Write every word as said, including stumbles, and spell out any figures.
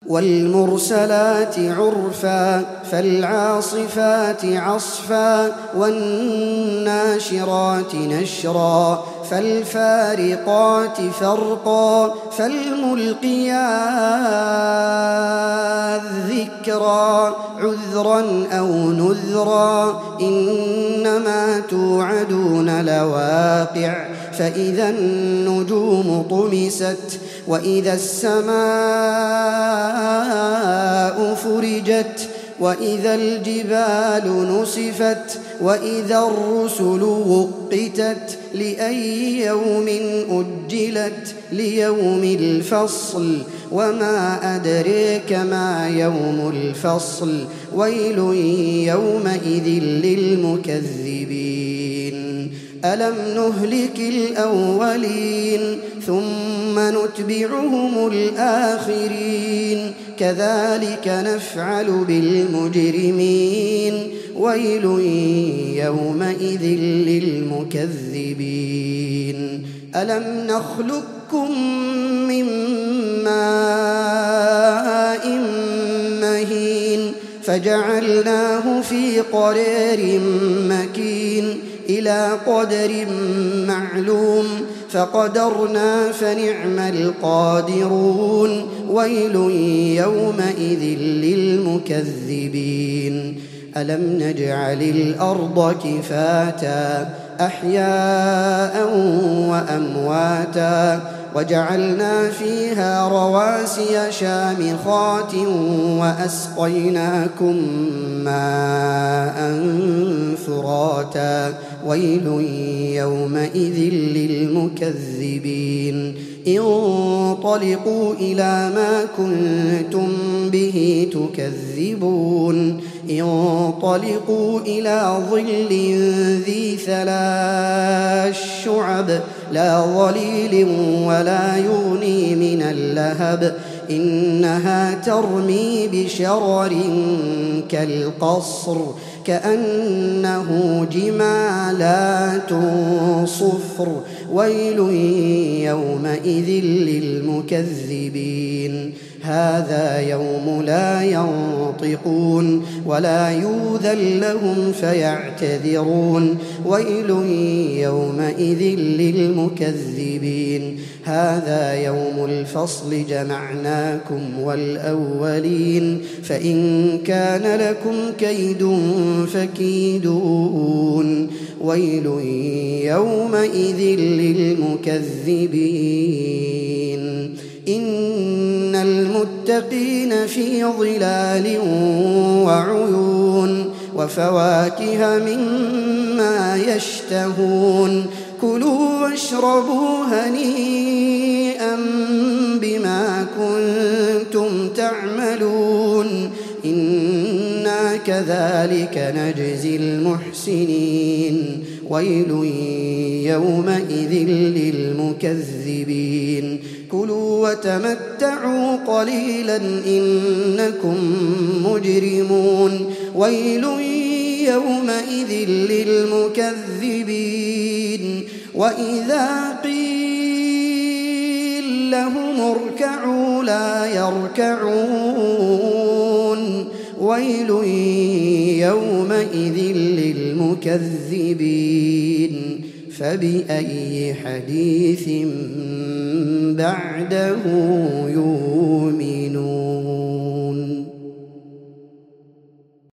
والمرسلات عرفا فالعاصفات عصفا والناشرات نشرا فالفارقات فرقا فالملقيات ذكرا عذرا أو نذرا إنما توعدون لواقع فإذا النجوم طمست وإذا السماء فرجت وإذا الجبال نسفت وإذا الرسل وقتت لأي يوم أجلت ليوم الفصل وما أدريك ما يوم الفصل ويل يومئذ للمكذبين ألم نهلك الأولين ثم نتبعهم الآخرين كذلك نفعل بالمجرمين ويل يومئذ للمكذبين ألم نخلقكم من ماء مهين فجعلناه في قرار مكين إلى قدر معلوم فقدرنا فنعم القادرون ويل يومئذ للمكذبين ألم نجعل الأرض كفاتا أحياء وأمواتا وجعلنا فيها رواسي شامخات وأسقيناكم ماء فراتا ويل يومئذ للمكذبين انطلقوا إلى ما كنتم به تكذبون انطلقوا إلى ظل ذي ثلاث شعب لا ظليل ولا يغني من اللهب إنها ترمي بشرر كالقصر كأنه جمالات صفر ويل يومئذ للمكذبين هذا يوم لا ينطقون ولا يؤذن لهم فيعتذرون ويل يومئذ للمكذبين هذا يوم الفصل جمعناكم والأولين فإن كان لكم كيد فكيدون ويل يومئذ للمكذبين إن المتقين في ظلال وعيون وفواكه مما يشتهون كلوا واشربوا هنيئا بما كنتم تعملون إنا كذلك نجزي المحسنين ويل يومئذ للمكذبين كلوا وتمتعوا قليلا إنكم مجرمون ويل يومئذ للمكذبين وإذا قيل لهم اركعوا لا يركعون ويل يومئذ للمكذبين فبأي حديث بعده يؤمنون